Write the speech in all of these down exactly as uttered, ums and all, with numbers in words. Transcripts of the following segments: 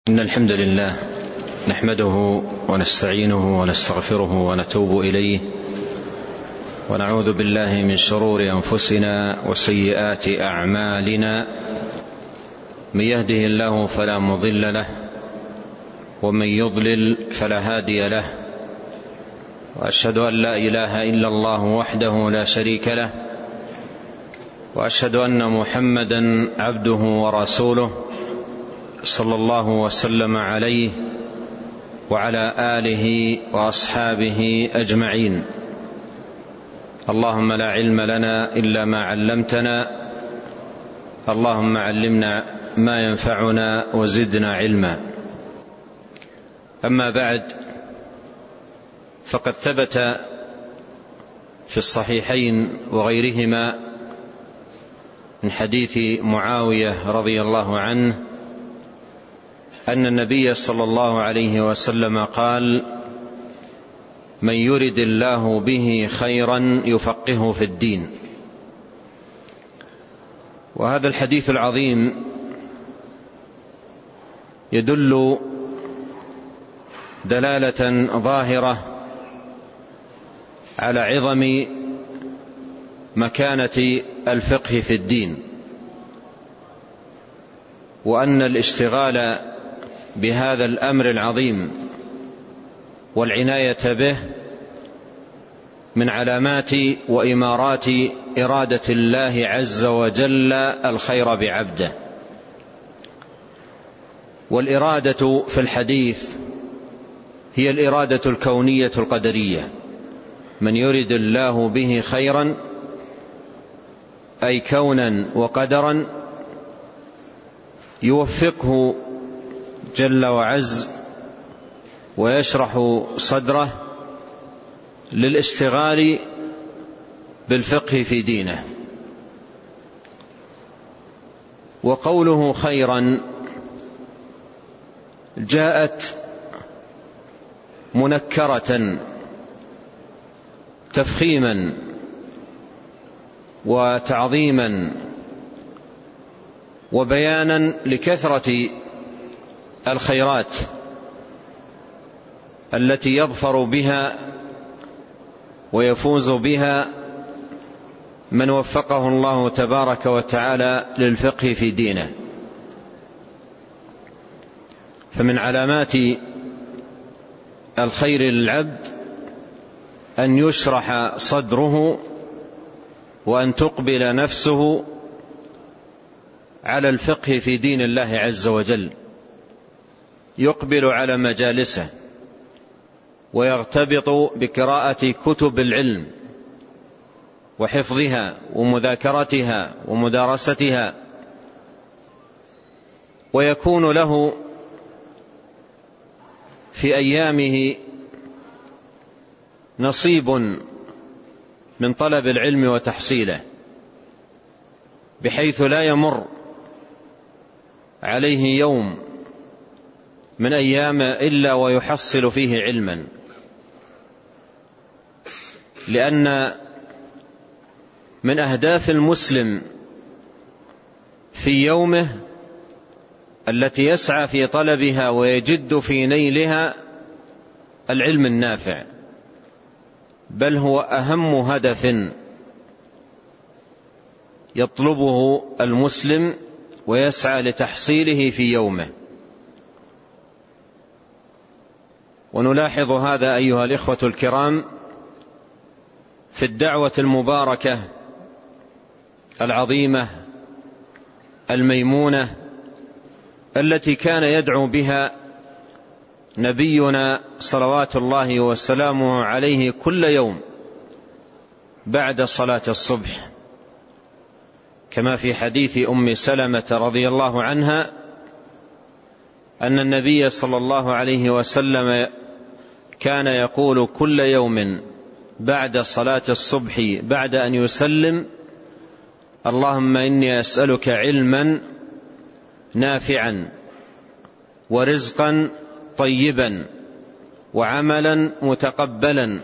إن الحمد لله نحمده ونستعينه ونستغفره ونتوب إليه ونعوذ بالله من شرور أنفسنا وسيئات أعمالنا. من يهده الله فلا مضل له ومن يضلل فلا هادي له، وأشهد أن لا إله إلا الله وحده لا شريك له، وأشهد أن محمدا عبده ورسوله صلى الله وسلم عليه وعلى آله وأصحابه أجمعين. اللهم لا علم لنا إلا ما علمتنا، اللهم علمنا ما ينفعنا وزدنا علما. أما بعد، فقد ثبت في الصحيحين وغيرهما من حديث معاوية رضي الله عنه أن النبي صلى الله عليه وسلم قال: من يرد الله به خيرا يفقهه في الدين. وهذا الحديث العظيم يدل دلالة ظاهرة على عظم مكانة الفقه في الدين، وأن الاشتغال بهذا الأمر العظيم والعناية به من علامات وإمارات إرادة الله عز وجل الخير بعبده. والإرادة في الحديث هي الإرادة الكونية القدرية. من يرد الله به خيرا أي كونا وقدرا يوفقه جل وعز ويشرح صدره للاشتغال بالفقه في دينه. وقوله خيرا جاءت منكرة تفخيما وتعظيما وبيانا لكثرة الخيرات التي يظفر بها ويفوز بها من وفقه الله تبارك وتعالى للفقه في دينه. فمن علامات الخير للعبد أن يشرح صدره وأن تقبل نفسه على الفقه في دين الله عز وجل، يقبل على مجالسه ويغتبط بقراءة كتب العلم وحفظها ومذاكرتها ومدارستها، ويكون له في أيامه نصيب من طلب العلم وتحصيله، بحيث لا يمر عليه يوم من أيام إلا ويحصل فيه علما. لأن من أهداف المسلم في يومه التي يسعى في طلبها ويجد في نيلها العلم النافع، بل هو أهم هدف يطلبه المسلم ويسعى لتحصيله في يومه. ونلاحظ هذا أيها الإخوة الكرام في الدعوة المباركة العظيمة الميمونة التي كان يدعو بها نبينا صلوات الله وسلامه عليه كل يوم بعد صلاة الصبح، كما في حديث أم سلمة رضي الله عنها أن النبي صلى الله عليه وسلم كان يقول كل يوم بعد صلاة الصبح بعد أن يسلم: اللهم إني أسألك علما نافعا ورزقا طيبا وعملا متقبلا،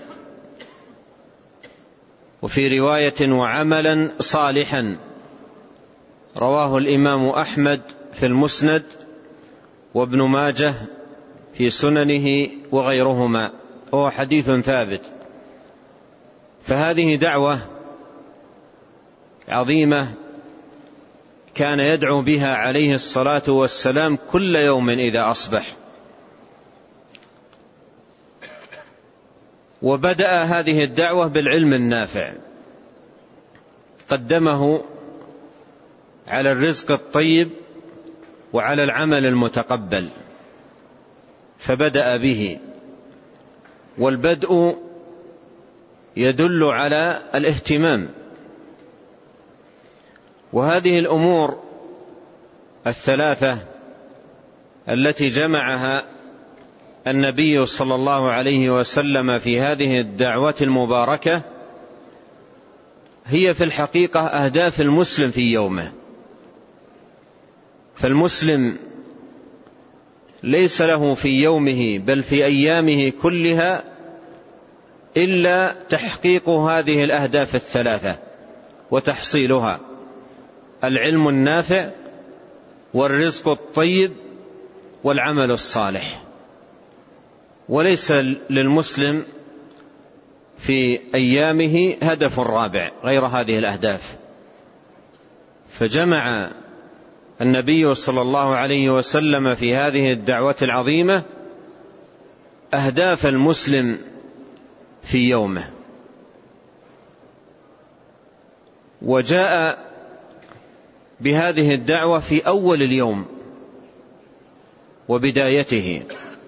وفي رواية وعملا صالحا، رواه الإمام أحمد في المسند وابن ماجه في سننه وغيرهما، وهو حديث ثابت. فهذه دعوة عظيمة كان يدعو بها عليه الصلاة والسلام كل يوم إذا أصبح. وبدأ هذه الدعوة بالعلم النافع، قدمه على الرزق الطيب وعلى العمل المتقبل، فبدأ به. والبدء يدل على الاهتمام. وهذه الأمور الثلاثة التي جمعها النبي صلى الله عليه وسلم في هذه الدعوة المباركة هي في الحقيقة أهداف المسلم في يومه. فالمسلم ليس له في يومه بل في أيامه كلها إلا تحقيق هذه الأهداف الثلاثة وتحصيلها: العلم النافع، والرزق الطيب، والعمل الصالح. وليس للمسلم في أيامه هدف رابع غير هذه الأهداف. فجمع النبي صلى الله عليه وسلم في هذه الدعوة العظيمة أهداف المسلم في يومه. وجاء بهذه الدعوة في أول اليوم وبدايته،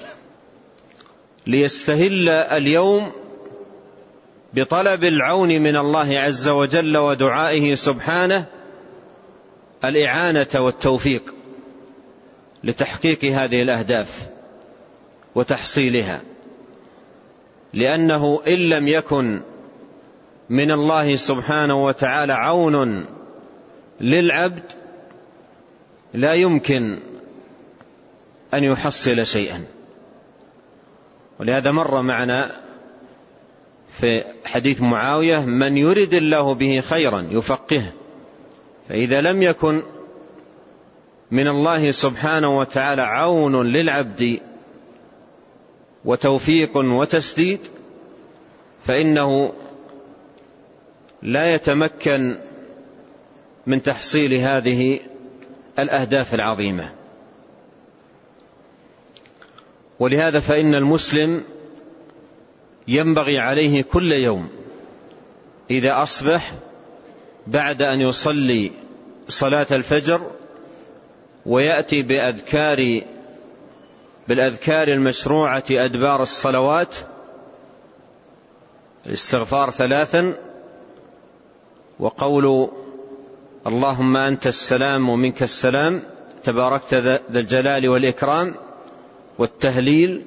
ليستهل اليوم بطلب العون من الله عز وجل ودعائه سبحانه الإعانة والتوفيق لتحقيق هذه الأهداف وتحصيلها. لأنه إن لم يكن من الله سبحانه وتعالى عون للعبد لا يمكن أن يحصل شيئا. ولهذا مر معنا في حديث معاوية: من يرد الله به خيرا يفقهه. فإذا لم يكن من الله سبحانه وتعالى عون للعبد وتوفيق وتسديد فإنه لا يتمكن من تحصيل هذه الأهداف العظيمة. ولهذا فإن المسلم ينبغي عليه كل يوم إذا أصبح بعد أن يصلي صلاة الفجر ويأتي بأذكار بالأذكار المشروعة أدبار الصلوات: الاستغفار ثلاثا، وقول اللهم أنت السلام ومنك السلام تباركت ذا الجلال والإكرام، والتهليل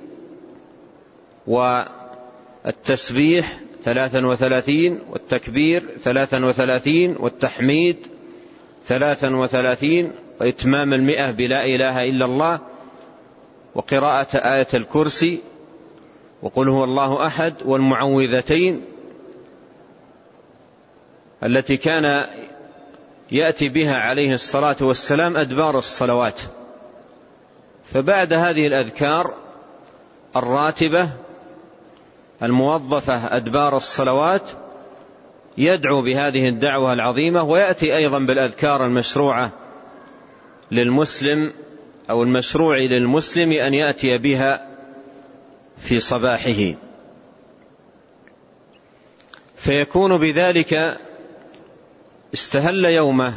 والتسبيح ثلاثا وثلاثين، والتكبير ثلاثا وثلاثين، والتحميد ثلاثا وثلاثين، وإتمام المئة بلا إله إلا الله، وقراءة آية الكرسي، وقل هو الله أحد، والمعوذتين التي كان يأتي بها عليه الصلاة والسلام أدبار الصلوات. فبعد هذه الأذكار الراتبة الموظفة أدبار الصلوات يدعو بهذه الدعوة العظيمة، ويأتي أيضا بالأذكار المشروعة للمسلم أو المشروع للمسلم أن يأتي بها في صباحه، فيكون بذلك استهل يومه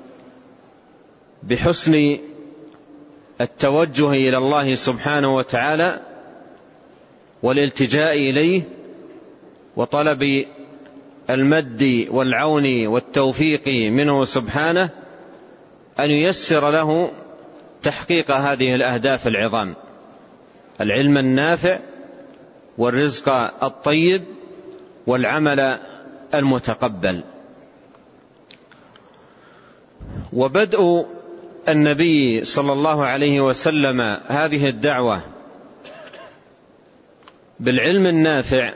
بحسن التوجه إلى الله سبحانه وتعالى والالتجاء إليه وطلب المد والعون والتوفيق منه سبحانه أن ييسر له تحقيق هذه الأهداف العظام: العلم النافع، والرزق الطيب، والعمل المتقبل. وبدء النبي صلى الله عليه وسلم هذه الدعوة بالعلم النافع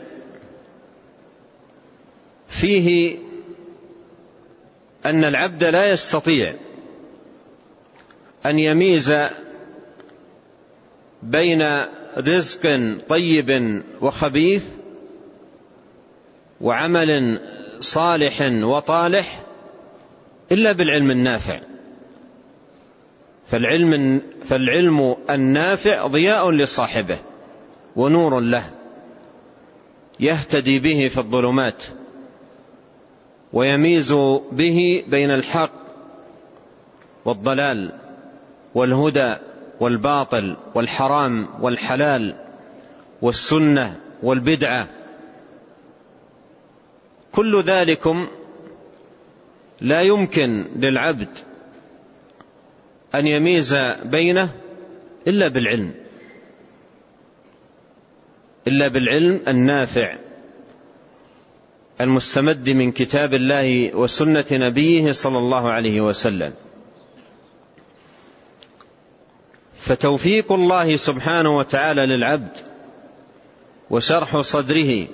فيه أن العبد لا يستطيع أن يميز بين رزق طيب وخبيث وعمل صالح وطالح إلا بالعلم النافع. فالعلم, فالعلم النافع ضياء لصاحبه ونور له، يهتدي به في الظلمات ويميز به بين الحق والضلال والهدى والباطل والحرام والحلال والسنة والبدعة. كل ذلكم لا يمكن للعبد أن يميز بينه إلا بالعلم، إلا بالعلم النافع المستمد من كتاب الله وسنة نبيه صلى الله عليه وسلم. فتوفيق الله سبحانه وتعالى للعبد وشرح صدره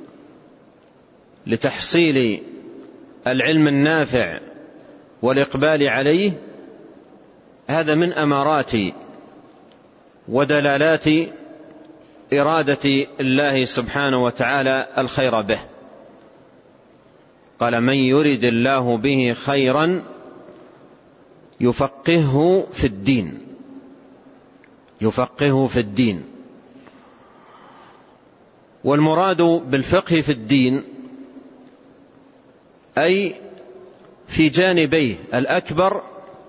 لتحصيل العلم النافع والإقبال عليه، هذا من أمارات ودلالات إرادة الله سبحانه وتعالى الخير به. قال: من يرد الله به خيرا يفقهه في الدين، يفقهه في الدين. والمراد بالفقه في الدين أي في جانبيه الأكبر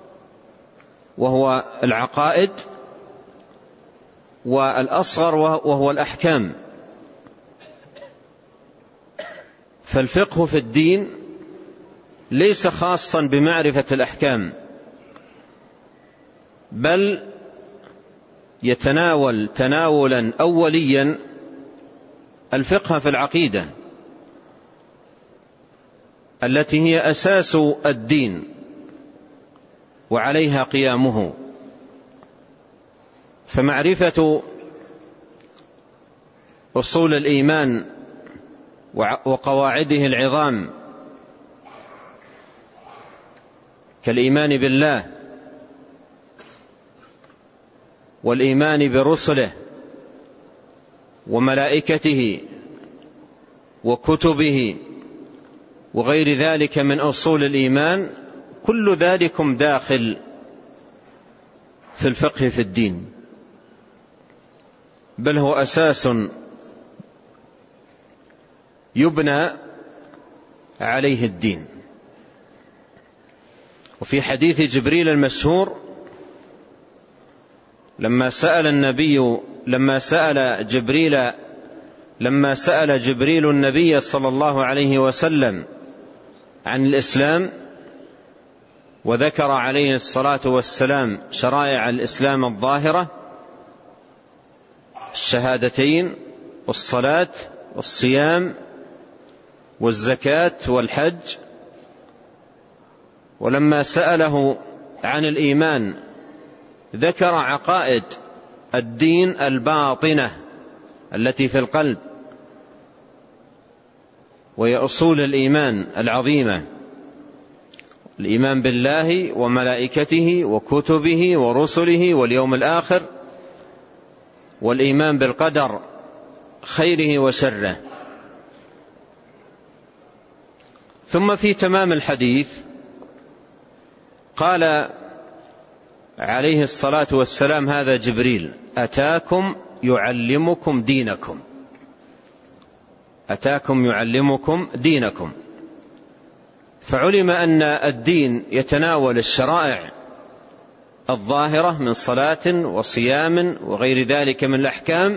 وهو العقائد، والأصغر وهو الأحكام. فالفقه في الدين ليس خاصا بمعرفة الأحكام، بل يتناول تناولا أوليا الفقه في العقيدة التي هي أساس الدين وعليها قيامه. فمعرفة أصول الإيمان وقواعده العظام كالإيمان بالله والإيمان برسله وملائكته وكتبه وغير ذلك من أصول الإيمان، كل ذلكم داخل في الفقه في الدين، بل هو أساس يبنى عليه الدين. وفي حديث جبريل المشهور لما سأل النبي لما سأل جبريل لما سأل جبريل النبي صلى الله عليه وسلم عن الإسلام، وذكر عليه الصلاة والسلام شرائع الإسلام الظاهرة: الشهادتين والصلاة والصيام والزكاة والحج. ولما سأله عن الإيمان ذكر عقائد الدين الباطنة التي في القلب، وهي أصول الإيمان العظيمة: الإيمان بالله وملائكته وكتبه ورسله واليوم الآخر، والإيمان بالقدر خيره وشره. ثم في تمام الحديث قال عليه الصلاة والسلام: هذا جبريل أتاكم يعلمكم دينكم، أتاكم يعلمكم دينكم. فعلم أن الدين يتناول الشرائع الظاهرة من صلاة وصيام وغير ذلك من الأحكام،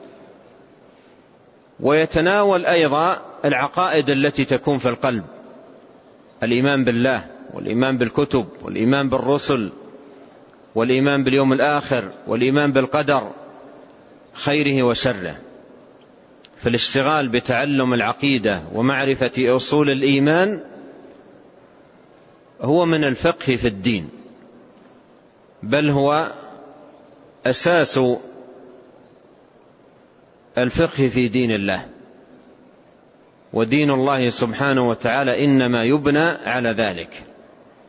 ويتناول أيضا العقائد التي تكون في القلب: الإيمان بالله والإيمان بالكتب والإيمان بالرسل والإيمان باليوم الآخر والإيمان بالقدر خيره وشره. فالاشتغال بتعلم العقيدة ومعرفة أصول الإيمان هو من الفقه في الدين، بل هو أساس الفقه في دين الله. ودين الله سبحانه وتعالى إنما يبنى على ذلك.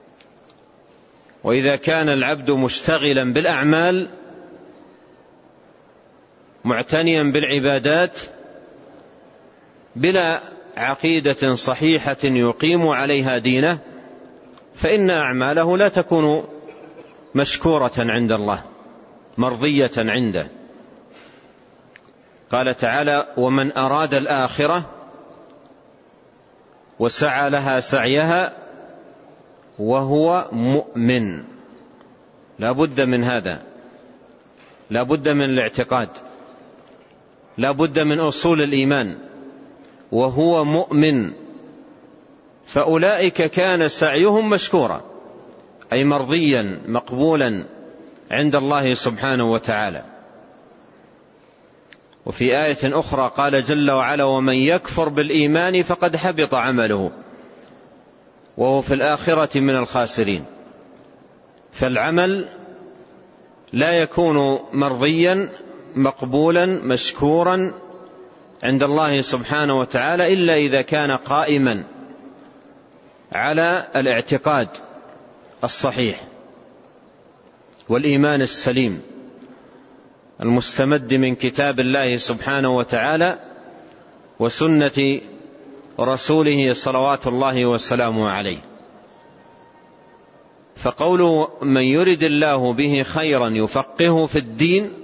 وإذا كان العبد مشتغلا بالأعمال معتنيا بالعبادات بلا عقيدة صحيحة يقيم عليها دينه، فإن أعماله لا تكون مشكورة عند الله مرضية عنده. قال تعالى: ومن أراد الآخرة وسعى لها سعيها وهو مؤمن. لا بد من هذا، لا بد من الاعتقاد، لا بد من أصول الإيمان. وهو مؤمن، فأولئك كان سعيهم مشكورا، أي مرضيا مقبولا عند الله سبحانه وتعالى. وفي آية أخرى قال جل وعلا: ومن يكفر بالإيمان فقد حبط عمله وهو في الآخرة من الخاسرين. فالعمل لا يكون مرضيا مقبولا مشكورا عند الله سبحانه وتعالى إلا إذا كان قائما على الاعتقاد الصحيح والإيمان السليم المستمد من كتاب الله سبحانه وتعالى وسنة رسوله صلوات الله وسلامه عليه. فقول من يرد الله به خيرا يفقهه في الدين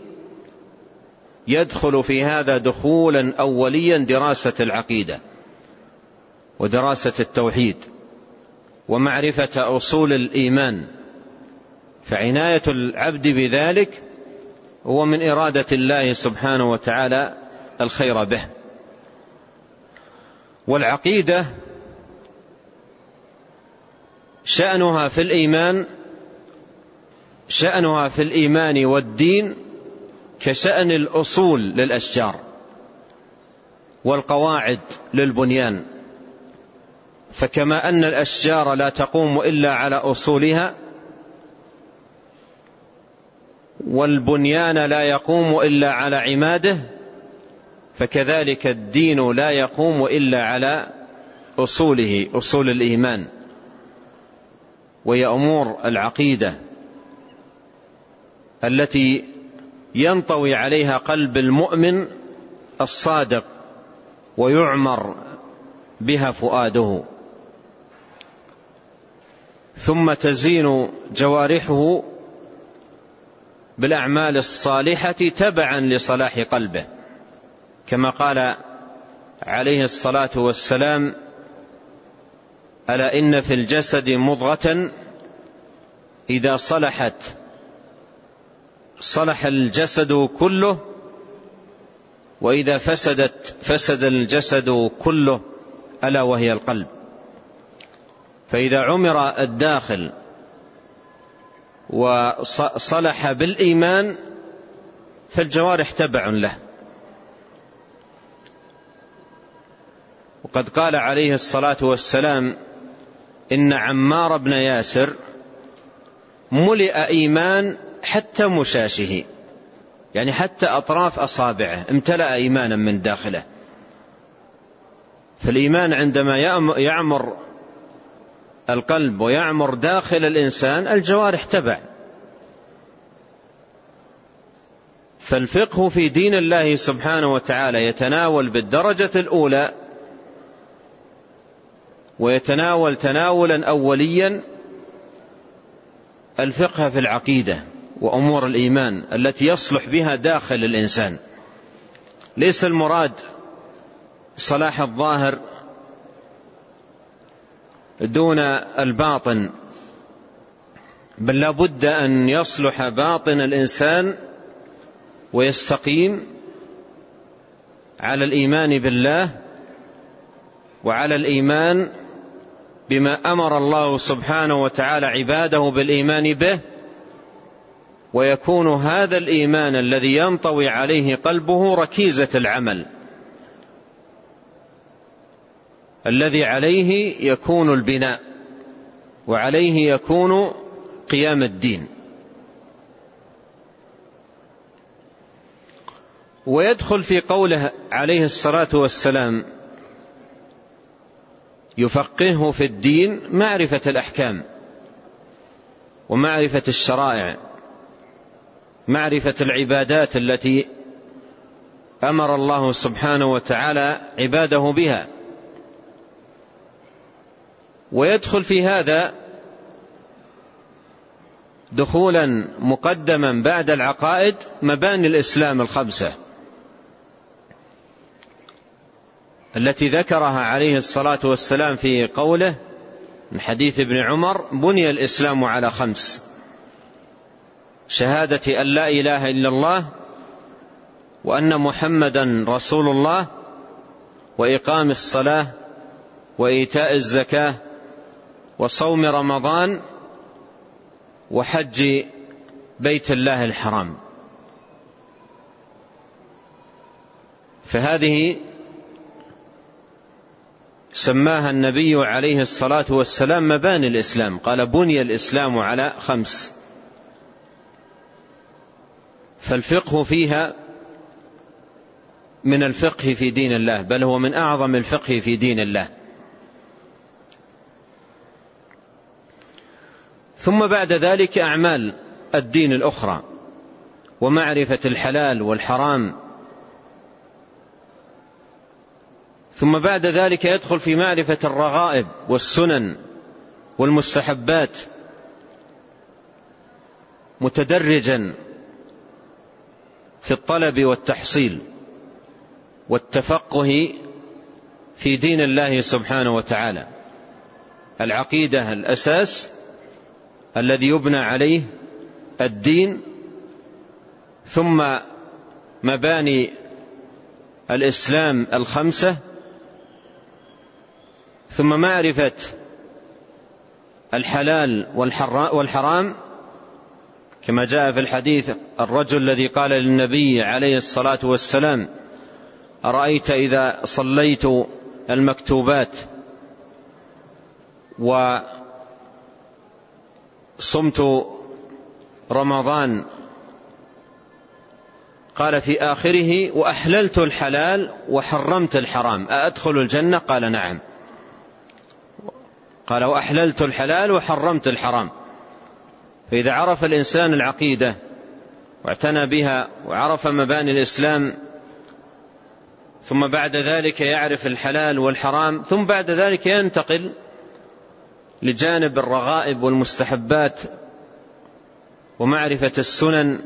يدخل في هذا دخولا أوليا دراسة العقيدة ودراسة التوحيد ومعرفة أصول الإيمان، فعناية العبد بذلك هو من إرادة الله سبحانه وتعالى الخير به. والعقيدة شأنها في الإيمان شأنها في الإيمان والدين كشأن الأصول للأشجار والقواعد للبنيان. فكما أن الأشجار لا تقوم إلا على أصولها والبنيان لا يقوم إلا على عماده، فكذلك الدين لا يقوم إلا على أصوله، أصول الإيمان، وهي أمور العقيدة التي ينطوي عليها قلب المؤمن الصادق ويعمر بها فؤاده، ثم تزين جوارحه بالأعمال الصالحة تبعا لصلاح قلبه، كما قال عليه الصلاة والسلام: ألا إن في الجسد مضغة إذا صلحت صلح الجسد كله وإذا فسدت فسد الجسد كله ألا وهي القلب. فإذا عمر الداخل وصلح بالإيمان فالجوارح تبع له. وقد قال عليه الصلاة والسلام: إن عمار بن ياسر ملئ إيمان حتى مشاشه، يعني حتى أطراف أصابعه امتلأ إيمانا من داخله. فالإيمان عندما يعمر القلب ويعمر داخل الإنسان الجوارح تبع. فالفقه في دين الله سبحانه وتعالى يتناول بالدرجة الأولى ويتناول تناولا أوليا الفقه في العقيدة وأمور الإيمان التي يصلح بها داخل الإنسان. ليس المراد صلاح الظاهر دون الباطن، بل لا بد أن يصلح باطن الإنسان ويستقيم على الإيمان بالله وعلى الإيمان بما أمر الله سبحانه وتعالى عباده بالإيمان به، ويكون هذا الإيمان الذي ينطوي عليه قلبه ركيزة العمل الذي عليه يكون البناء وعليه يكون قيام الدين. ويدخل في قوله عليه الصلاة والسلام يفقهه في الدين معرفة الأحكام ومعرفة الشرائع، معرفة العبادات التي أمر الله سبحانه وتعالى عباده بها. ويدخل في هذا دخولا مقدما بعد العقائد مباني الإسلام الخمسة التي ذكرها عليه الصلاة والسلام في قوله من حديث ابن عمر: بني الإسلام على خمس: شهادة أن لا إله إلا الله وأن محمدا رسول الله، وإقام الصلاة، وإيتاء الزكاة، وصوم رمضان، وحج بيت الله الحرام. فهذه سماها النبي عليه الصلاة والسلام مباني الإسلام، قال: بني الإسلام على خمس. فالفقه فيها من الفقه في دين الله، بل هو من أعظم الفقه في دين الله. ثم بعد ذلك أعمال الدين الأخرى، ومعرفة الحلال والحرام. ثم بعد ذلك يدخل في معرفة الرغائب والسنن والمستحبات متدرجا في الطلب والتحصيل والتفقه في دين الله سبحانه وتعالى. العقيدة الأساس الذي يبنى عليه الدين، ثم مباني الإسلام الخمسة، ثم معرفة الحلال والحرام كما جاء في الحديث: الرجل الذي قال للنبي عليه الصلاة والسلام: أرأيت إذا صليت المكتوبات وصمت رمضان، قال في آخره: وأحللت الحلال وحرمت الحرام، أأدخل الجنة؟ قال: نعم. قال: وأحللت الحلال وحرمت الحرام. فإذا عرف الإنسان العقيدة واعتنى بها وعرف مباني الإسلام، ثم بعد ذلك يعرف الحلال والحرام، ثم بعد ذلك ينتقل لجانب الرغائب والمستحبات ومعرفة السنن.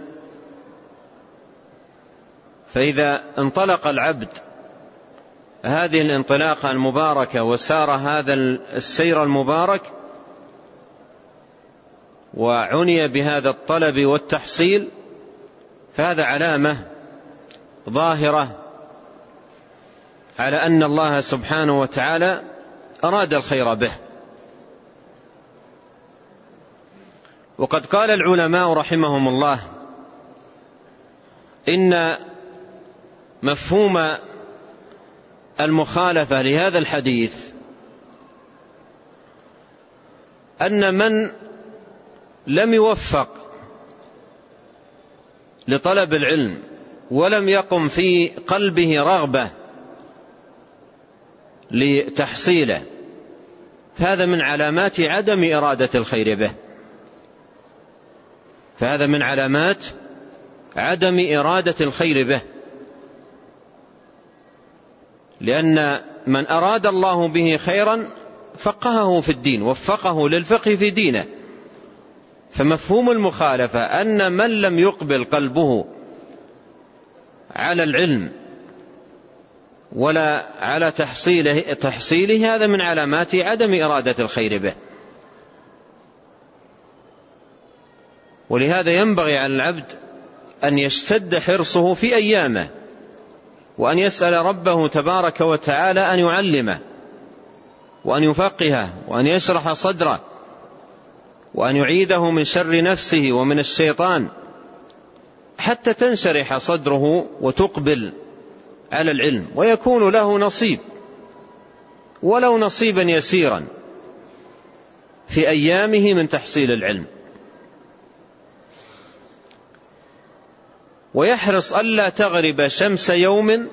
فإذا انطلق العبد هذه الانطلاقة المباركة وسار هذا السير المبارك وعني بهذا الطلب والتحصيل، فهذا علامة ظاهرة على أن الله سبحانه وتعالى أراد الخير به. وقد قال العلماء رحمهم الله إن مفهوم المخالفة لهذا الحديث أن من لم يوفق لطلب العلم ولم يقم في قلبه رغبة لتحصيله، فهذا من علامات عدم إرادة الخير به، فهذا من علامات عدم إرادة الخير به. لأن من أراد الله به خيرا فقهه في الدين، وفقه للفقه في دينه. فمفهوم المخالفة أن من لم يقبل قلبه على العلم ولا على تحصيله, تحصيله هذا من علامات عدم إرادة الخير به. ولهذا ينبغي على العبد أن يشتد حرصه في أيامه، وأن يسأل ربه تبارك وتعالى أن يعلمه وأن يفقهه وأن يشرح صدره وأن يعيده من شر نفسه ومن الشيطان، حتى تنشرح صدره وتقبل على العلم، ويكون له نصيب ولو نصيبا يسيرا في أيامه من تحصيل العلم. ويحرص ألا تغرب شمس يوم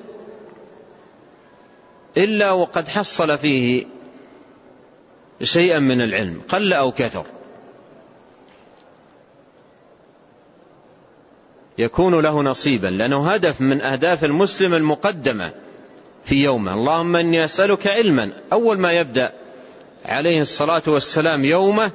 إلا وقد حصل فيه شيئا من العلم قل أو كثر. يكون له نصيبا، لأنه هدف من أهداف المسلم المقدمة في يومه. اللهم إني أسألك علما، أول ما يبدأ عليه الصلاة والسلام يومه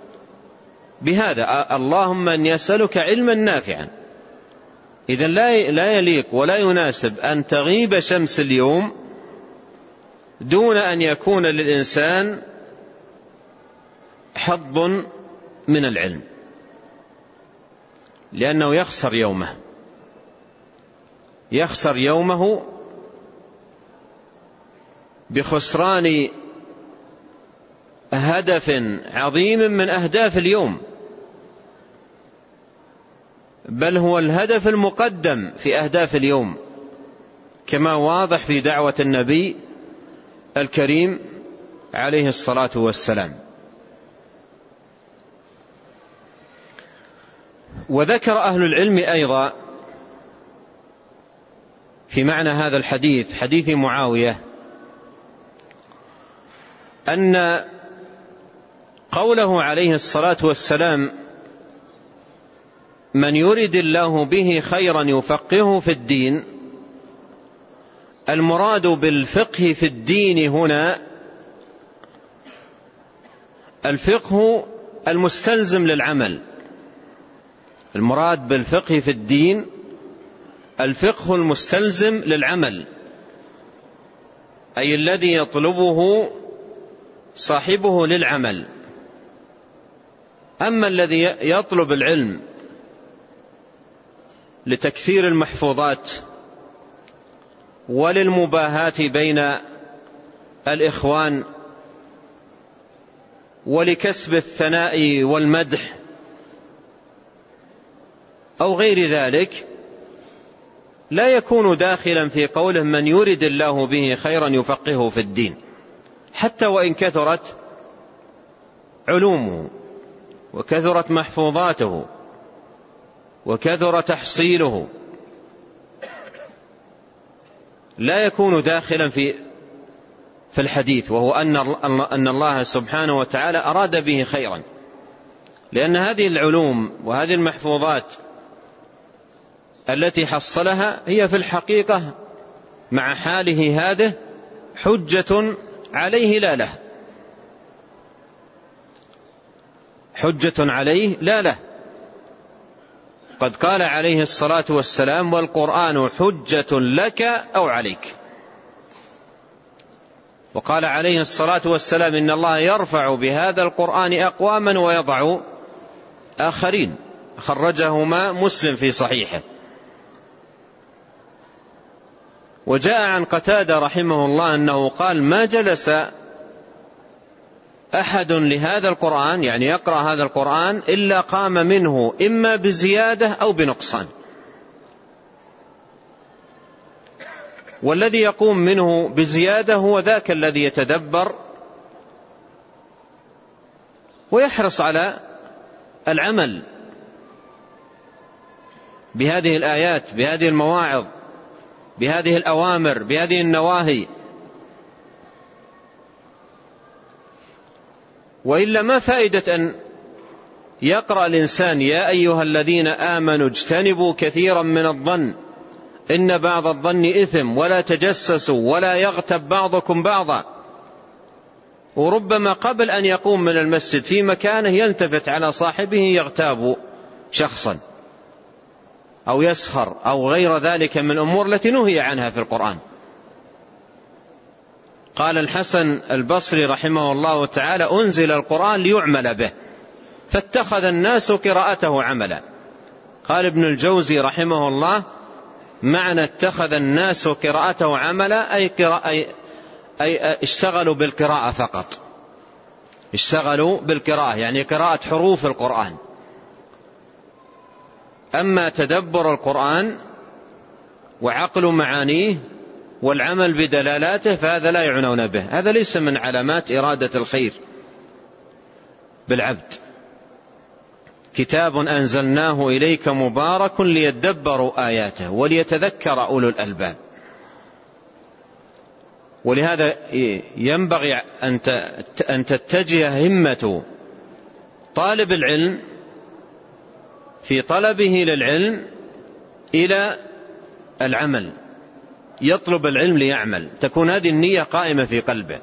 بهذا، اللهم إني أسألك علما نافعا. إذن لا يليق ولا يناسب أن تغيب شمس اليوم دون أن يكون للإنسان حظ من العلم، لأنه يخسر يومه يخسر يومه بخسران هدف عظيم من أهداف اليوم، بل هو الهدف المقدم في أهداف اليوم، كما واضح في دعوة النبي الكريم عليه الصلاة والسلام. وذكر أهل العلم أيضا في معنى هذا الحديث، حديث معاوية، أن قوله عليه الصلاة والسلام من يرد الله به خيرا يفقهه في الدين، المراد بالفقه في الدين هنا الفقه المستلزم للعمل. المراد بالفقه في الدين الفقه المستلزم للعمل، أي الذي يطلبه صاحبه للعمل. أما الذي يطلب العلم لتكثير المحفوظات وللمباهاة بين الإخوان ولكسب الثناء والمدح أو غير ذلك، لا يكون داخلا في قوله من يرد الله به خيرا يفقهه في الدين، حتى وإن كثرت علومه وكثرت محفوظاته وكثر تحصيله، لا يكون داخلا في في الحديث، وهو أن أن الله سبحانه وتعالى أراد به خيرا، لأن هذه العلوم وهذه المحفوظات التي حصلها هي في الحقيقة مع حاله هذه حجة عليه لا له، حجة عليه لا له. قد قال عليه الصلاة والسلام والقرآن حجة لك أو عليك. وقال عليه الصلاة والسلام إن الله يرفع بهذا القرآن أقواما ويضع آخرين، خرجهما مسلم في صحيحه. وجاء عن قتادة رحمه الله أنه قال ما جلس أحد لهذا القرآن، يعني يقرأ هذا القرآن، إلا قام منه إما بزيادة أو بنقصان، والذي يقوم منه بزيادة هو ذاك الذي يتدبر ويحرص على العمل بهذه الآيات، بهذه المواعظ، بهذه الأوامر، بهذه النواهي. وإلا ما فائدة أن يقرأ الإنسان يا أيها الذين آمنوا اجتنبوا كثيرا من الظن إن بعض الظن إثم ولا تجسسوا ولا يغتب بعضكم بعضا، وربما قبل أن يقوم من المسجد في مكانه يلتفت على صاحبه يغتاب شخصا أو يسخر أو غير ذلك من الأمور التي نهي عنها في القرآن. قال الحسن البصري رحمه الله تعالى أنزل القرآن ليعمل به فاتخذ الناس قراءته عملا. قال ابن الجوزي رحمه الله معنى اتخذ الناس قراءته عملا أي, قراءة أي, أي اشتغلوا بالقراءة فقط، اشتغلوا بالقراءة يعني قراءة حروف القرآن. أما تدبر القرآن وعقل معانيه والعمل بدلالاته فهذا لا يعنون به، هذا ليس من علامات إرادة الخير بالعبد. كتاب أنزلناه إليك مبارك ليدبروا آياته وليتذكر أولو الألباب. ولهذا ينبغي أن تتجه همة طالب العلم في طلبه للعلم إلى العمل، يطلب العلم ليعمل، تكون هذه النية قائمة في قلبه،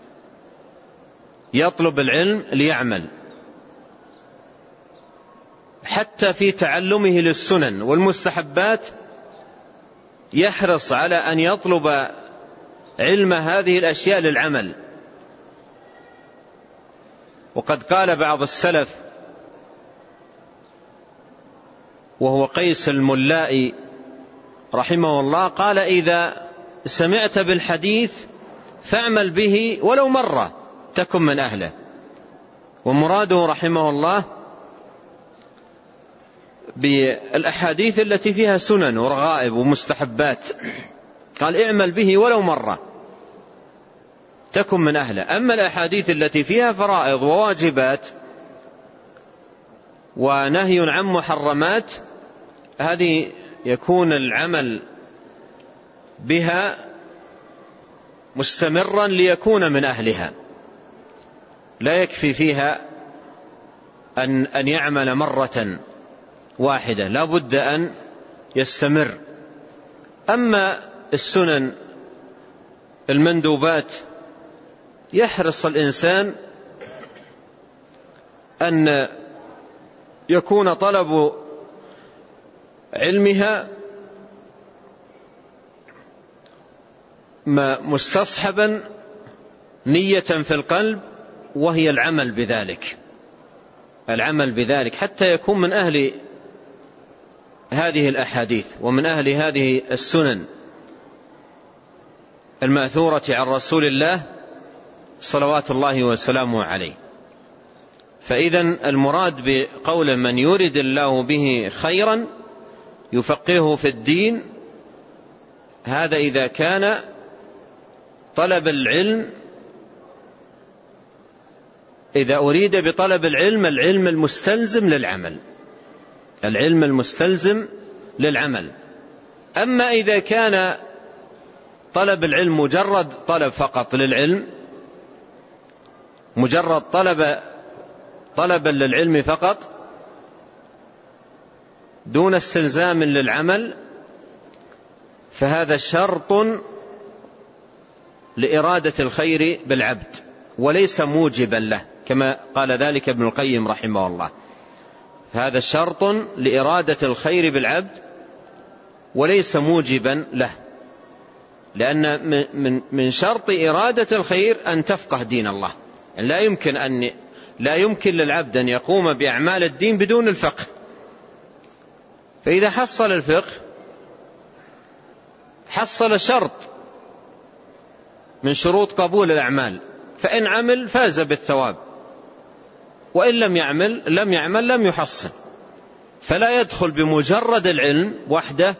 يطلب العلم ليعمل. حتى في تعلمه للسنن والمستحبات يحرص على أن يطلب علم هذه الأشياء للعمل. وقد قال بعض السلف وهو قيس الملائي رحمه الله، قال: إذا سمعت بالحديث فاعمل به ولو مرة تكن من أهله. ومراده رحمه الله بالأحاديث التي فيها سنن ورغائب ومستحبات، قال: اعمل به ولو مرة تكن من أهله. أما الأحاديث التي فيها فرائض وواجبات ونهي عن محرمات، هذه يكون العمل بها مستمرا ليكون من أهلها، لا يكفي فيها أن, أن يعمل مرة واحدة، لا بد أن يستمر. أما السنن المندوبات يحرص الإنسان أن يكون طلب علمها مستصحبا نية في القلب، وهي العمل بذلك، العمل بذلك حتى يكون من أهل هذه الأحاديث ومن أهل هذه السنن المأثورة عن رسول الله صلوات الله وسلامه عليه. فإذن المراد بقول من يرد الله به خيرا يفقهه في الدين، هذا إذا كان طلب العلم، إذا أريد بطلب العلم العلم المستلزم للعمل، العلم المستلزم للعمل. أما إذا كان طلب العلم مجرد طلب فقط للعلم، مجرد طلب طلبا للعلم فقط دون استلزام للعمل، فهذا شرط لإرادة الخير بالعبد وليس موجبا له، كما قال ذلك ابن القيم رحمه الله. هذا شرط لإرادة الخير بالعبد وليس موجبا له، لأن من من شرط إرادة الخير أن تفقه دين الله. لا يمكن أن لا يمكن للعبد أن يقوم بأعمال الدين بدون الفقه. فإذا حصل الفقه حصل شرط من شروط قبول الأعمال، فإن عمل فاز بالثواب، وإن لم يعمل لم يعمل لم يحصل. فلا يدخل بمجرد العلم وحده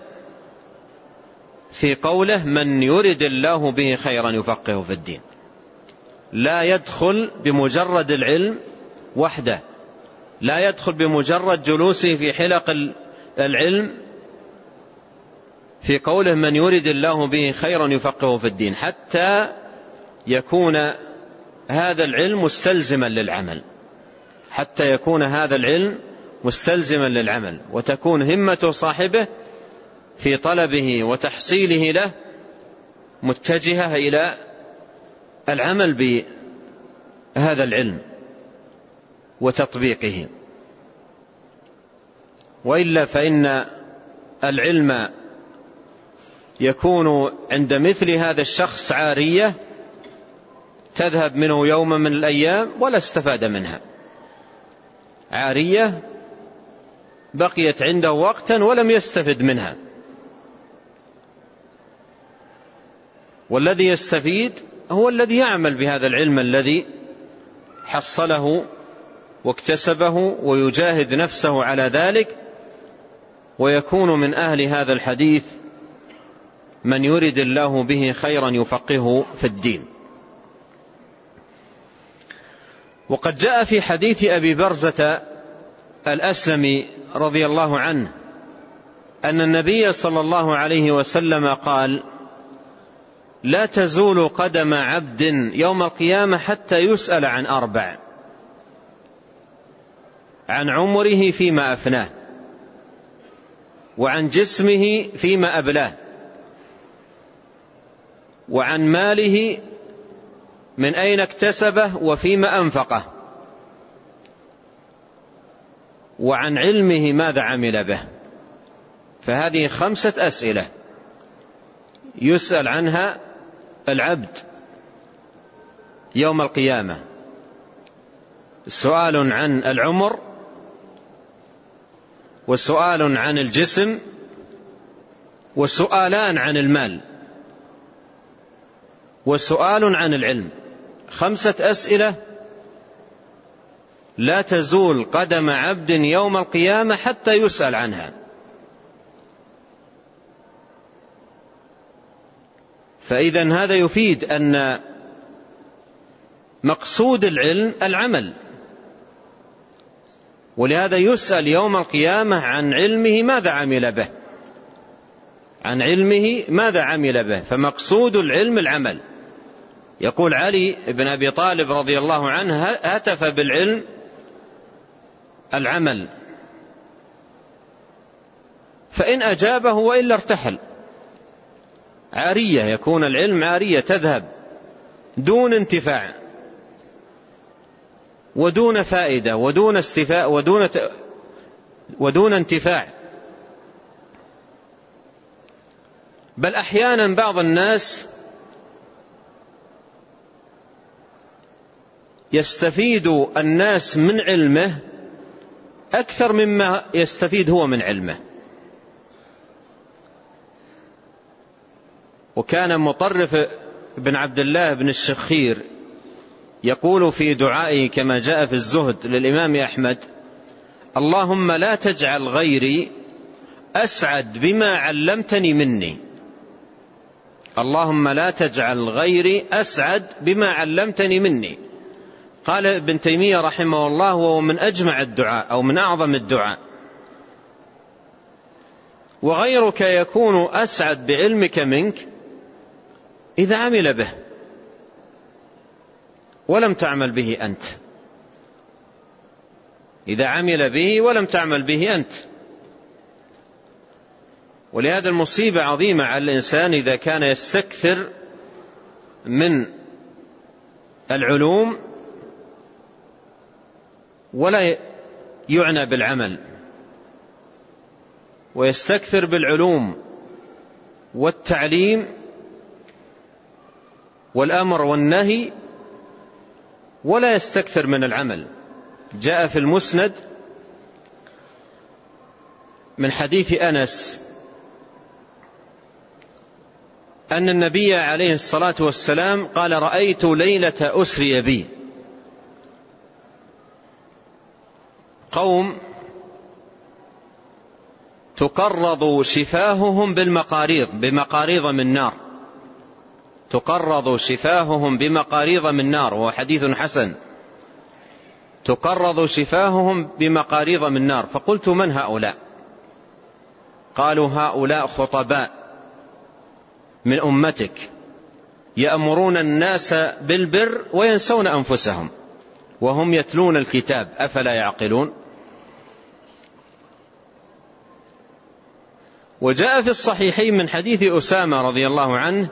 في قوله من يرد الله به خيرا يفقهه في الدين، لا يدخل بمجرد العلم وحده، لا يدخل بمجرد جلوسه في حلق العلم في قوله من يرد الله به خيرا يفقهه في الدين، حتى يكون هذا العلم مستلزما للعمل، حتى يكون هذا العلم مستلزما للعمل، وتكون همة صاحبه في طلبه وتحصيله له متجهة إلى العمل بهذا العلم وتطبيقه. وإلا فإن العلم يكون عند مثل هذا الشخص عارية تذهب منه يوم من الأيام ولا استفاد منها، عارية بقيت عنده وقتا ولم يستفد منها. والذي يستفيد هو الذي يعمل بهذا العلم الذي حصله واكتسبه ويجاهد نفسه على ذلك، ويكون من أهل هذا الحديث من يرد الله به خيرا يفقهه في الدين. وقد جاء في حديث أبي برزة الأسلمي رضي الله عنه أن النبي صلى الله عليه وسلم قال لا تزول قدم عبد يوم القيامة حتى يسأل عن أربع: عن عمره فيما أفناه، وعن جسمه فيما أبلاه، وعن ماله من أين اكتسبه وفيما أنفقه، وعن علمه ماذا عمل به. فهذه خمسة أسئلة يسأل عنها العبد يوم القيامة: سؤال عن العمر، وسؤال عن الجسم، وسؤالان عن المال، وسؤال عن العلم. خمسة أسئلة لا تزول قدم عبد يوم القيامة حتى يسأل عنها. فإذن هذا يفيد أن مقصود العلم العمل، ولهذا يسأل يوم القيامة عن علمه ماذا عمل به، عن علمه ماذا عمل به. فمقصود العلم العمل. يقول علي بن أبي طالب رضي الله عنه: هتف بالعلم العمل، فإن أجابه وإلا ارتحل. عارية، يكون العلم عارية تذهب دون انتفاع ودون فائدة ودون استفاء ودون ودون انتفاع. بل أحيانا بعض الناس يستفيد الناس من علمه أكثر مما يستفيد هو من علمه. وكان مطرف بن عبد الله بن الشخير يقول في دعائه كما جاء في الزهد للإمام أحمد: اللهم لا تجعل غيري أسعد بما علمتني مني. اللهم لا تجعل غيري أسعد بما علمتني مني. قال ابن تيمية رحمه الله: وهو من أجمع الدعاء أو من أعظم الدعاء. وغيرك يكون أسعد بعلمك منك إذا عمل به ولم تعمل به أنت، إذا عمل به ولم تعمل به أنت. ولهذا المصيبة عظيمة على الإنسان إذا كان يستكثر من العلوم ولا يعنى بالعمل، ويستكثر بالعلوم والتعليم والأمر والنهي ولا يستكثر من العمل. جاء في المسند من حديث أنس أن النبي عليه الصلاة والسلام قال: رأيت ليلة أسري بي قوم تقرض شفاههم بالمقاريض بمقاريض من نار، تقرض شفاههم بمقاريض من نار، وهو حديث حسن. تقرض شفاههم بمقاريض من نار. فقلت: من هؤلاء؟ قالوا: هؤلاء خطباء من أمتك يأمرون الناس بالبر وينسون أنفسهم وهم يتلون الكتاب أفلا يعقلون. وجاء في الصحيحين من حديث أسامة رضي الله عنه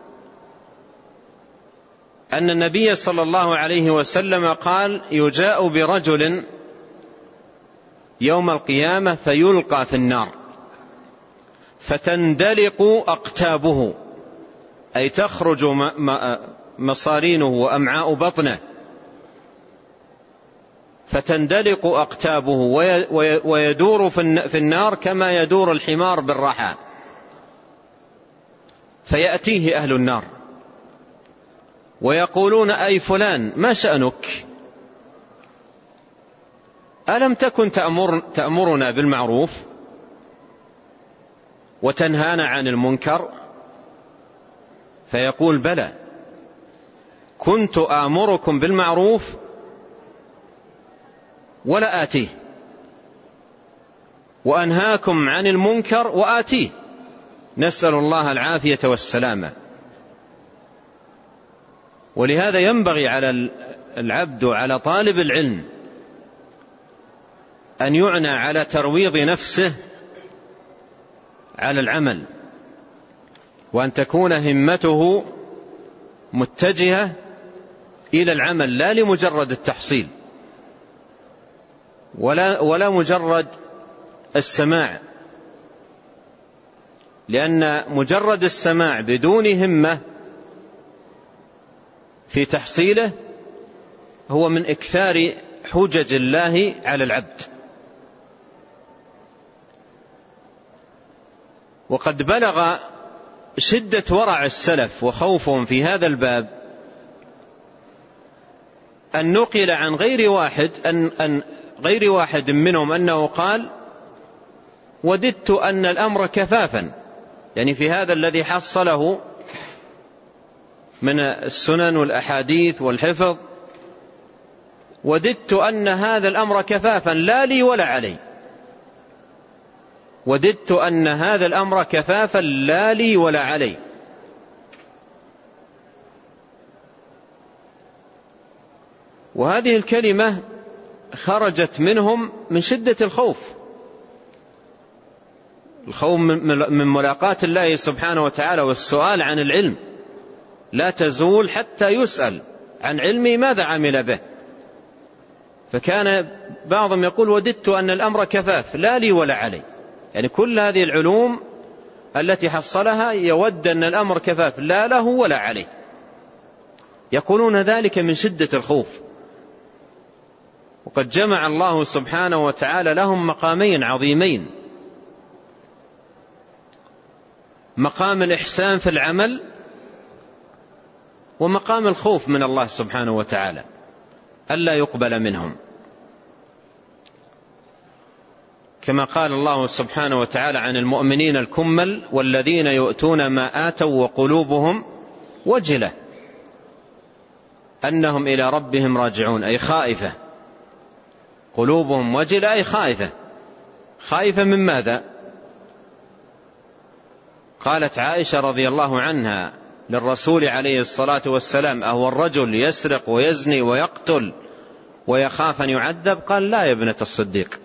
أن النبي صلى الله عليه وسلم قال: يجاء برجل يوم القيامة فيلقى في النار فتندلق أقتابه، أي تخرج مصارينه وأمعاء بطنه، فتندلق أقتابه ويدور في النار كما يدور الحمار بالرحى. فيأتيه أهل النار ويقولون: أي فلان ما شأنك؟ ألم تكن تأمر تأمرنا بالمعروف وتنهانا عن المنكر؟ فيقول: بلى، كنت آمركم بالمعروف ولا آتيه، وأنهاكم عن المنكر وآتيه. نسأل الله العافية والسلامة. ولهذا ينبغي على العبد وعلى طالب العلم أن يعنى على ترويض نفسه على العمل، وأن تكون همته متجهة إلى العمل لا لمجرد التحصيل ولا, ولا مجرد السماع، لأن مجرد السماع بدون همة في تحصيله هو من إكثار حجج الله على العبد. وقد بلغ شدة ورع السلف وخوفهم في هذا الباب أن نقل عن غير واحد أن, أن غير واحد منهم أنه قال: وددت أن الأمر كفافا، يعني في هذا الذي حصله من السنن والأحاديث والحفظ، وددت أن هذا الأمر كفافا لا لي ولا علي، وددت أن هذا الأمر كفافا لا لي ولا علي. وهذه الكلمة خرجت منهم من شدة الخوف، الخوف من ملاقاة الله سبحانه وتعالى والسؤال عن العلم، لا تزول حتى يسأل عن علمه ماذا عمل به. فكان بعضهم يقول: وددت أن الأمر كفاف لا لي ولا علي، يعني كل هذه العلوم التي حصلها يود أن الأمر كفاف لا له ولا عليه. يقولون ذلك من شدة الخوف. وقد جمع الله سبحانه وتعالى لهم مقامين عظيمين: مقام الإحسان في العمل، ومقام الخوف من الله سبحانه وتعالى ألا يقبل منهم، كما قال الله سبحانه وتعالى عن المؤمنين الكمل: والذين يؤتون ما آتوا وقلوبهم وجلة أنهم إلى ربهم راجعون، أي خائفة، قلوبهم وجلة أي خائفة. خائفة من ماذا؟ قالت عائشة رضي الله عنها للرسول عليه الصلاة والسلام: أهو الرجل يسرق ويزني ويقتل ويخاف أن يعذب؟ قال: لا يا ابنة الصديق،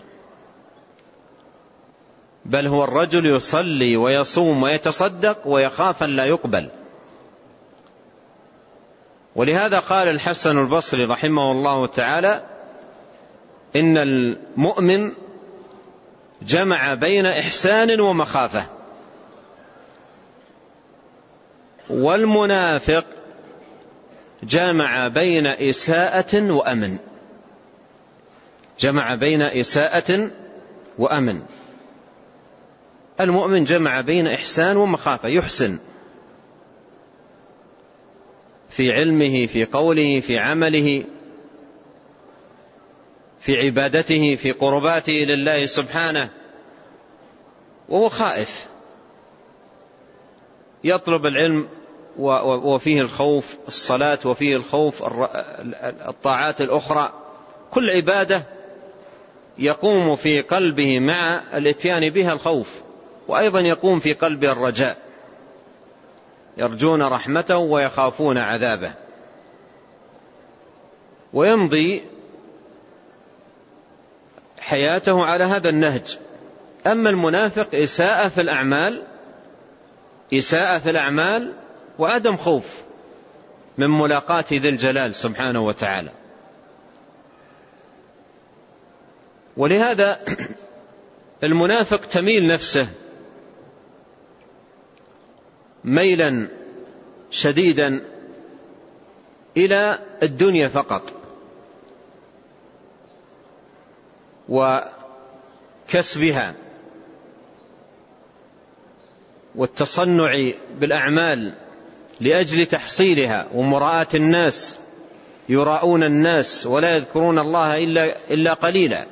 بل هو الرجل يصلي ويصوم ويتصدق ويخاف أن لا يقبل. ولهذا قال الحسن البصري رحمه الله تعالى: إن المؤمن جمع بين إحسان ومخافة، والمنافق جمع بين إساءة وأمن. جمع بين إساءة وأمن. المؤمن جمع بين إحسان ومخافة، يحسن في علمه، في قوله، في عمله، في عبادته، في قرباته لله سبحانه، وهو خائف يطلب العلم وفيه الخوف، الصلاة وفيه الخوف، الطاعات الأخرى، كل عبادة يقوم في قلبه مع الاتيان بها الخوف، وأيضا يقوم في قلبه الرجاء، يرجون رحمته ويخافون عذابه، ويمضي حياته على هذا النهج. أما المنافق إساءة في الأعمال، إساءة في الأعمال وعدم خوف من ملاقاة ذي الجلال سبحانه وتعالى. ولهذا المنافق تميل نفسه ميلا شديدا إلى الدنيا فقط، وكسبها والتصنع بالأعمال لأجل تحصيلها، ومراءة الناس، يراؤون الناس ولا يذكرون الله إلا, إلا قليلا.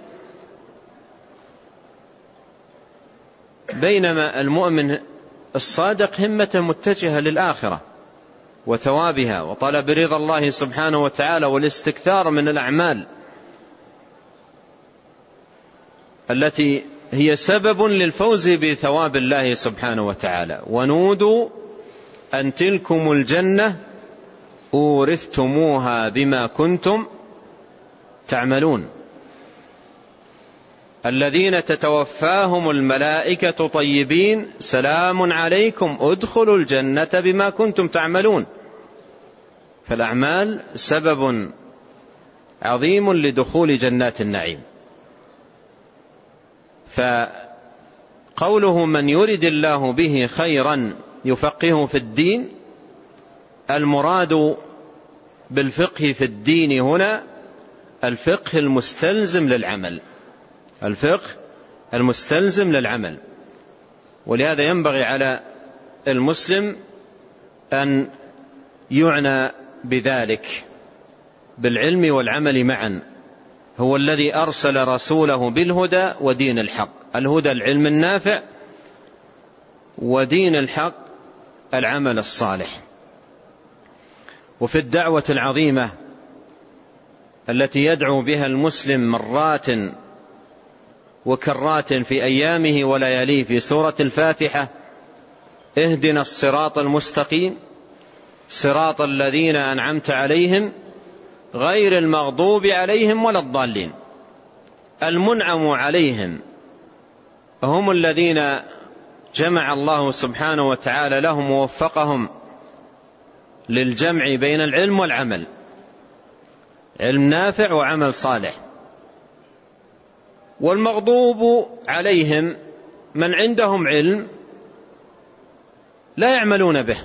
بينما المؤمن الصادق همة متجهة للآخرة وثوابها وطلب رضا الله سبحانه وتعالى والاستكثار من الأعمال التي هي سبب للفوز بثواب الله سبحانه وتعالى. ونودوا أن تلكم الجنة أورثتموها بما كنتم تعملون. الذين تتوفاهم الملائكة طيبين سلام عليكم ادخلوا الجنة بما كنتم تعملون. فالأعمال سبب عظيم لدخول جنات النعيم. فقوله من يرد الله به خيرا يفقهه في الدين، المراد بالفقه في الدين هنا الفقه المستلزم للعمل، الفقه المستلزم للعمل. ولهذا ينبغي على المسلم أن يعنى بذلك بالعلم والعمل معا. هو الذي أرسل رسوله بالهدى ودين الحق، الهدى العلم النافع، ودين الحق العمل الصالح. وفي الدعوة العظيمة التي يدعو بها المسلم مرات وكرات في أيامه ولياليه في سورة الفاتحة: اهدنا الصراط المستقيم صراط الذين أنعمت عليهم غير المغضوب عليهم ولا الضالين. المنعم عليهم هم الذين جمع الله سبحانه وتعالى لهم ووفقهم للجمع بين العلم والعمل، علم نافع وعمل صالح. والمغضوب عليهم من عندهم علم لا يعملون به،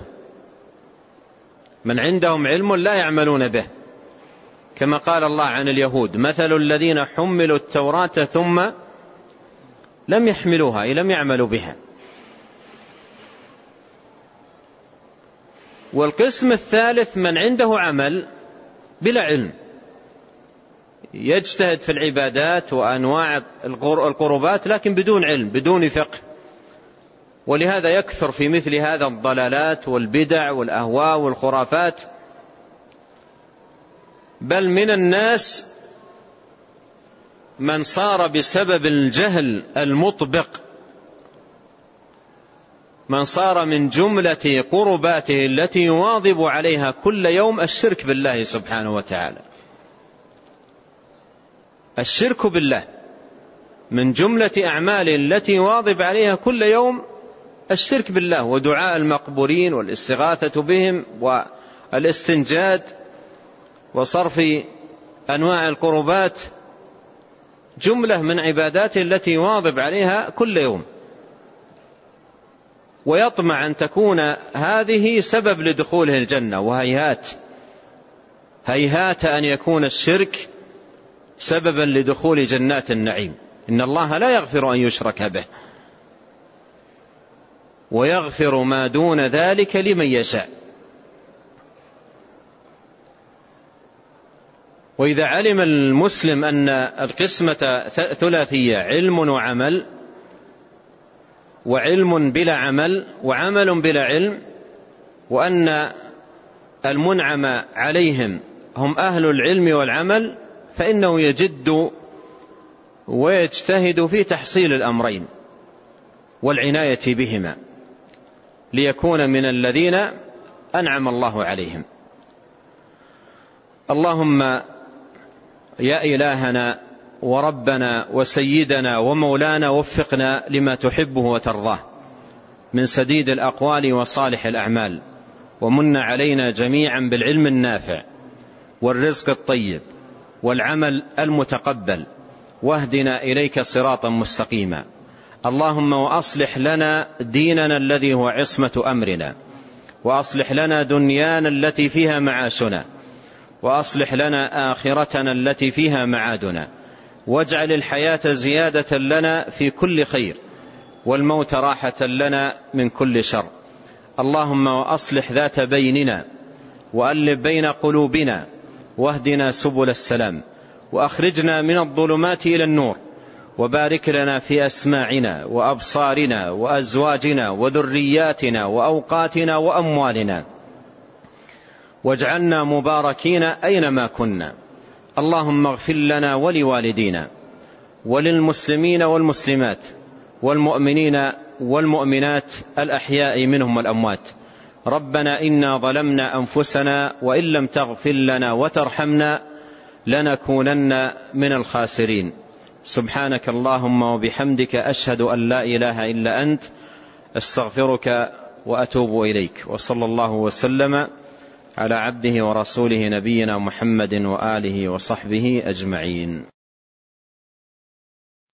من عندهم علم لا يعملون به، كما قال الله عن اليهود: مثل الذين حملوا التوراة ثم لم يحملوها أي لم يعملوا بها. والقسم الثالث من عنده عمل بلا علم، يجتهد في العبادات وأنواع القربات لكن بدون علم بدون فقه. ولهذا يكثر في مثل هذا الضلالات والبدع والأهواء والخرافات. بل من الناس من صار بسبب الجهل المطبق، من صار من جملة قرباته التي يواظب عليها كل يوم الشرك بالله سبحانه وتعالى. الشرك بالله من جملة أعمال التي يواظب عليها كل يوم الشرك بالله، ودعاء المقبورين والاستغاثة بهم والاستنجاد وصرف أنواع القربات جملة من عباداته التي يواظب عليها كل يوم، ويطمع أن تكون هذه سبب لدخوله الجنة. وهيهات هيهات أن يكون الشرك سببا لدخول جنات النعيم. إن الله لا يغفر أن يشرك به ويغفر ما دون ذلك لمن يشاء. وإذا علم المسلم أن القسمة ثلاثية: علم وعمل، وعلم بلا عمل، وعمل بلا علم، وأن المنعم عليهم هم أهل العلم والعمل، فإنه يجد ويجتهد في تحصيل الأمرين والعناية بهما ليكون من الذين أنعم الله عليهم. اللهم يا إلهنا وربنا وسيدنا ومولانا وفقنا لما تحبه وترضاه من سديد الأقوال وصالح الأعمال، ومن علينا جميعا بالعلم النافع والرزق الطيب والعمل المتقبل، واهدنا إليك صراطا مستقيما. اللهم وأصلح لنا ديننا الذي هو عصمة أمرنا، وأصلح لنا دنيانا التي فيها معاشنا، وأصلح لنا آخرتنا التي فيها معادنا، واجعل الحياة زيادة لنا في كل خير، والموت راحة لنا من كل شر. اللهم وأصلح ذات بيننا، وألف بين قلوبنا، واهدنا سبل السلام، وأخرجنا من الظلمات إلى النور، وبارك لنا في أسماعنا وأبصارنا وأزواجنا وذرياتنا وأوقاتنا وأموالنا، واجعلنا مباركين أينما كنا. اللهم اغفر لنا ولوالدينا وللمسلمين والمسلمات والمؤمنين والمؤمنات الأحياء منهم والأموات. ربنا إنا ظلمنا أنفسنا وإن لم تغفر لنا وترحمنا لنكونن من الخاسرين. سبحانك اللهم وبحمدك أشهد أن لا إله إلا أنت أستغفرك وأتوب إليك. وصلى الله وسلم على عبده ورسوله نبينا محمد وآله وصحبه أجمعين.